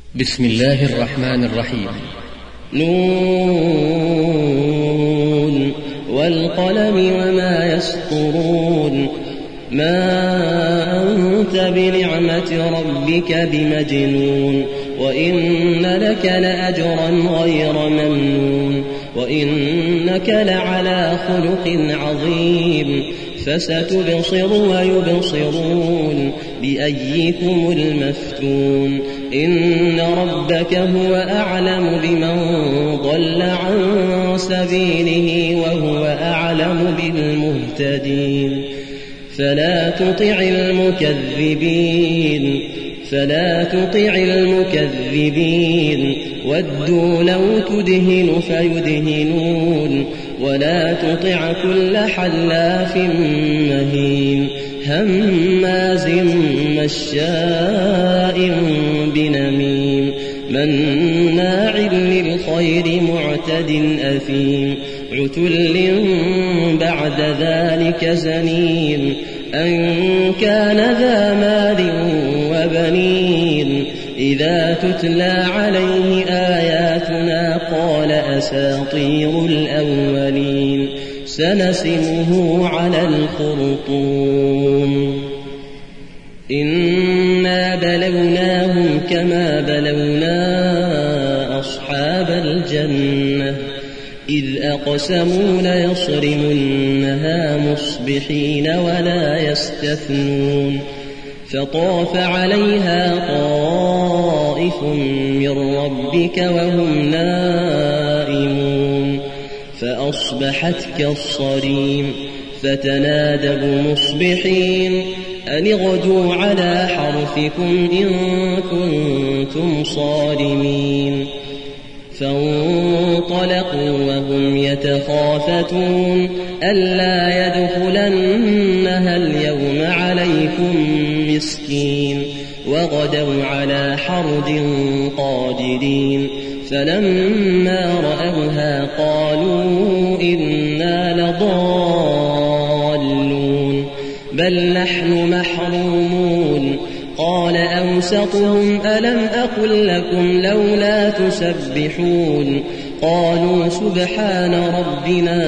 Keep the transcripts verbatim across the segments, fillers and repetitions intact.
بسم الله الرحمن الرحيم. نون والقلم وما يسطرون. ما أنت بنعمة ربك بمجنون، وإن لك لأجرا غير ممنون، وإنك لعلى خلق عظيم. فستبصر ويبصرون بأيكم المفتون. إن ربك هو أعلم بمن ضل عن سبيله وهو أعلم بالمهتدين. فلا تطع المكذبين فلا تطع المكذبين ودوا لو تدهن فيدهنون. ولا تطع كل حلاف مهين هماز مشاء بنميم مناع للخير معتد أثيم عتل بعد ذلك زنيم أن كان ذا مال وبنين. إذا تتلى عليه آياتنا قال أساطير الأولين. سنسمه على الخرطوم. إنا بلوناهم كما بلونا أصحاب الجنة إذ أقسموا ليصرمنها مصبحين ولا يستثنون. فطاف عليها طائف من ربك وهم نائمون فأصبحت كالصريم. فتنادوا مصبحين أن اغدوا على حرثكم إن كنتم صارمين. فانطلقوا وهم يتخافتون ألا يدخلنها اليوم عليكم مسكين. وغدوا على حرد قادرين. فلما رأوها قالوا إنا لضالون بل نحن محرومون. قال أوسطهم ألم أقل لكم لولا تسبحون. قالوا سبحان ربنا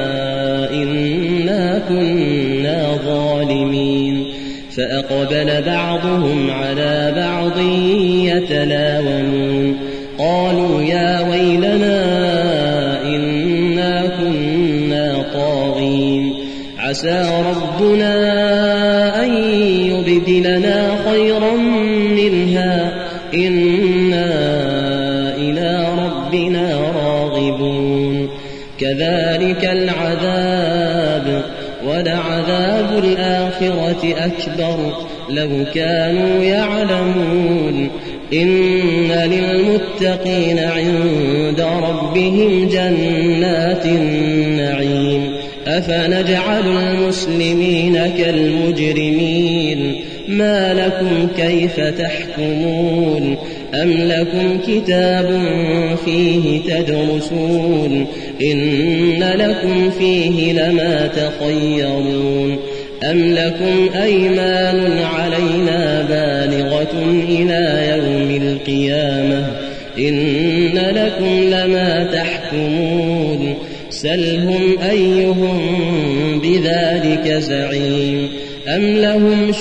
إنا كنا ظالمين. فأقبل بعضهم على بعض يتلاومون. قالوا يا ويلنا إنا كنا طاغين. عسى ربنا أن يبدلنا خيرا منها إنا إلى ربنا راغبون. كذلك العذاب ولعذاب الآخرة أكبر لو كانوا يعلمون. إن للمتقين عند ربهم جنات النعيم. أفنجعل المسلمين كالمجرمين ما لكم كيف تحكمون. أم لكم كتاب فيه تدرسون إن لكم فيه لما تخيرون. أم لكم أيمان علينا بالغة إلى يوم القيامة إن لكم لما تحكمون. سلهم أيهم بذلك زعيم. أم لهم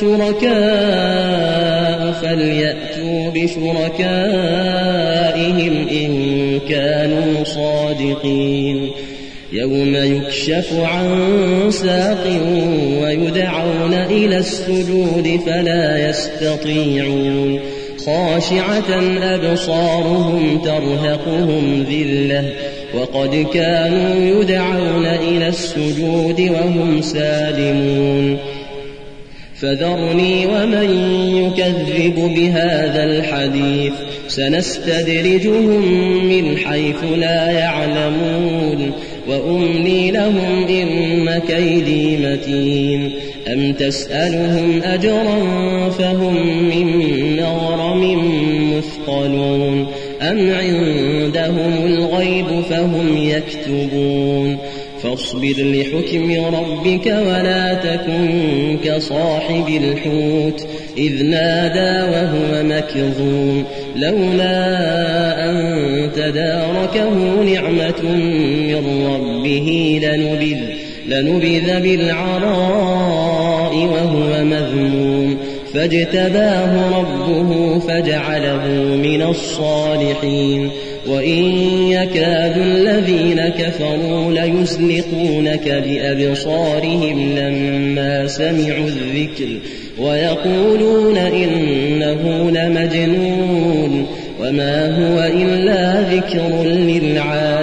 شركاء فليأتوا بشركائهم إن كانوا صادقين. يوم يكشف عن ساق ويدعون إلى السجود فلا يستطيعون. خاشعة أبصارهم ترهقهم ذلة وقد كانوا يدعون إلى السجود وهم سالمون. فذرني ومن يكذب بهذا الحديث سنستدرجهم من حيث لا يعلمون. وأملي لهم إن كيدي متين. أم تسألهم أجرا فهم من مغرم مثقلون. أم عندهم الغيب فهم يكتبون. فاصبر لحكم ربك ولا تكن كصاحب الحوت إذ نادى وهو مكظوم لولا أن تداركه نعمة من ربه لنبذ, لنبذ بالعراء وهو مذموم فاجتباه ربه فجعله من الصالحين وإن يكاد الذين كفروا ليزلقونك بأبصارهم لما سمعوا الذكر ويقولون إنه لمجنون وما هو إلا ذكر للعالمين.